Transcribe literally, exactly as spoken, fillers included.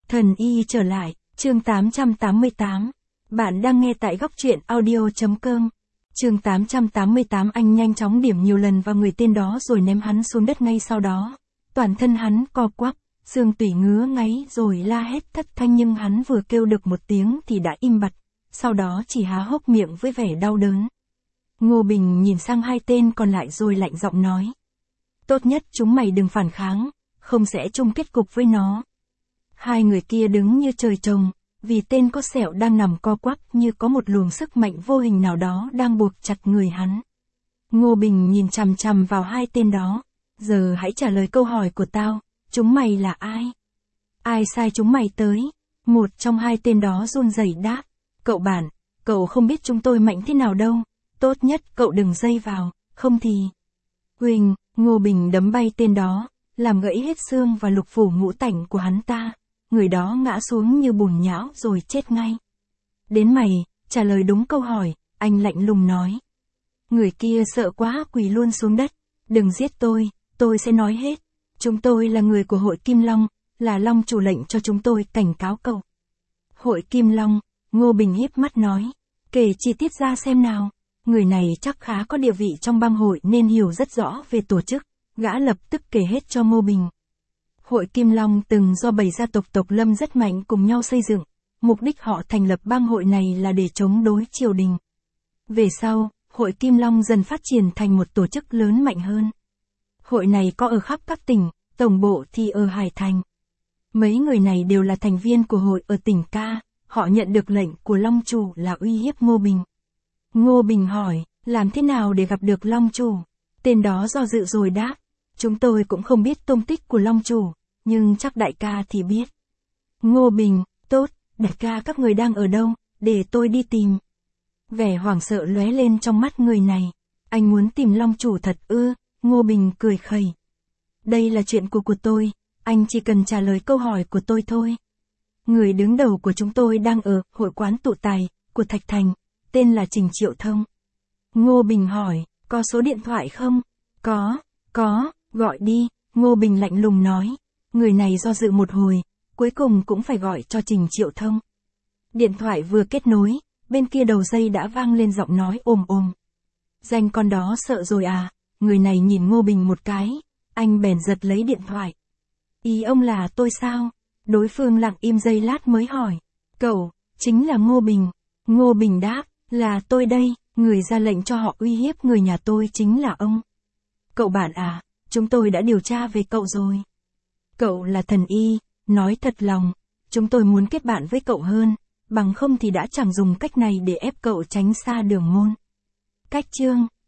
Thần y trở lại, chương tám trăm tám mươi tám. Bạn đang nghe tại góc truyện audio.com. Chương tám trăm tám mươi tám. Anh nhanh chóng điểm nhiều lần vào người tên đó rồi ném hắn xuống đất ngay sau đó. Toàn thân hắn co quắp, xương tủy ngứa ngáy rồi la hét thất thanh, nhưng hắn vừa kêu được một tiếng thì đã im bặt, sau đó chỉ há hốc miệng với vẻ đau đớn. Ngô Bình nhìn sang hai tên còn lại rồi lạnh giọng nói. Tốt nhất chúng mày đừng phản kháng, không sẽ chung kết cục với nó. Hai người kia đứng như trời trồng, vì tên có sẹo đang nằm co quắp như có một luồng sức mạnh vô hình nào đó đang buộc chặt người hắn. Ngô Bình nhìn chằm chằm vào hai tên đó. Giờ hãy trả lời câu hỏi của tao, chúng mày là ai? Ai sai chúng mày tới? Một trong hai tên đó run rẩy đáp. Cậu bản, cậu không biết chúng tôi mạnh thế nào đâu, tốt nhất cậu đừng dây vào, không thì... Huỳnh, Ngô Bình đấm bay tên đó, làm gãy hết xương và lục phủ ngũ tạng của hắn ta. Người đó ngã xuống như bùn nhão rồi chết ngay. Đến mày, trả lời đúng câu hỏi, anh lạnh lùng nói. Người kia sợ quá quỳ luôn xuống đất. Đừng giết tôi, tôi sẽ nói hết. Chúng tôi là người của hội Kim Long, là Long chủ lệnh cho chúng tôi cảnh cáo cậu. Hội Kim Long, Ngô Bình híp mắt nói. Kể chi tiết ra xem nào. Người này chắc khá có địa vị trong bang hội nên hiểu rất rõ về tổ chức. Gã lập tức kể hết cho Ngô Bình. Hội Kim Long từng do bảy gia tộc tộc Lâm rất mạnh cùng nhau xây dựng. Mục đích họ thành lập bang hội này là để chống đối triều đình. Về sau, Hội Kim Long dần phát triển thành một tổ chức lớn mạnh hơn. Hội này có ở khắp các tỉnh, tổng bộ thì ở Hải Thành. Mấy người này đều là thành viên của hội ở tỉnh Ca, họ nhận được lệnh của Long chủ là uy hiếp Ngô Bình. Ngô Bình hỏi, làm thế nào để gặp được Long chủ? Tên đó do dự rồi đáp, chúng tôi cũng không biết tung tích của Long chủ, nhưng chắc đại ca thì biết. Ngô Bình, tốt, đại ca các người đang ở đâu, để tôi đi tìm. Vẻ hoảng sợ lóe lên trong mắt người này. Anh muốn tìm Long chủ thật ư? Ngô Bình cười khẩy. Đây là chuyện của của tôi, anh chỉ cần trả lời câu hỏi của tôi thôi. Người đứng đầu của chúng tôi đang ở hội quán tụ tài của Thạch Thành, tên là Trình Triệu Thông. Ngô Bình hỏi, có số điện thoại không? Có, có, gọi đi, Ngô Bình lạnh lùng nói. Người này do dự một hồi, cuối cùng cũng phải gọi cho Trình Triệu Thông. Điện thoại vừa kết nối, bên kia đầu dây đã vang lên giọng nói ồm ồm. Danh con đó sợ rồi à? Người này nhìn Ngô Bình một cái, anh bèn giật lấy điện thoại. Ý ông là tôi sao? Đối phương lặng im giây lát mới hỏi. Cậu, chính là Ngô Bình. Ngô Bình đáp, là tôi đây, người ra lệnh cho họ uy hiếp người nhà tôi chính là ông. Cậu bạn à, chúng tôi đã điều tra về cậu rồi. Cậu là thần y, nói thật lòng, chúng tôi muốn kết bạn với cậu hơn, bằng không thì đã chẳng dùng cách này để ép cậu tránh xa đường môn. Cách chương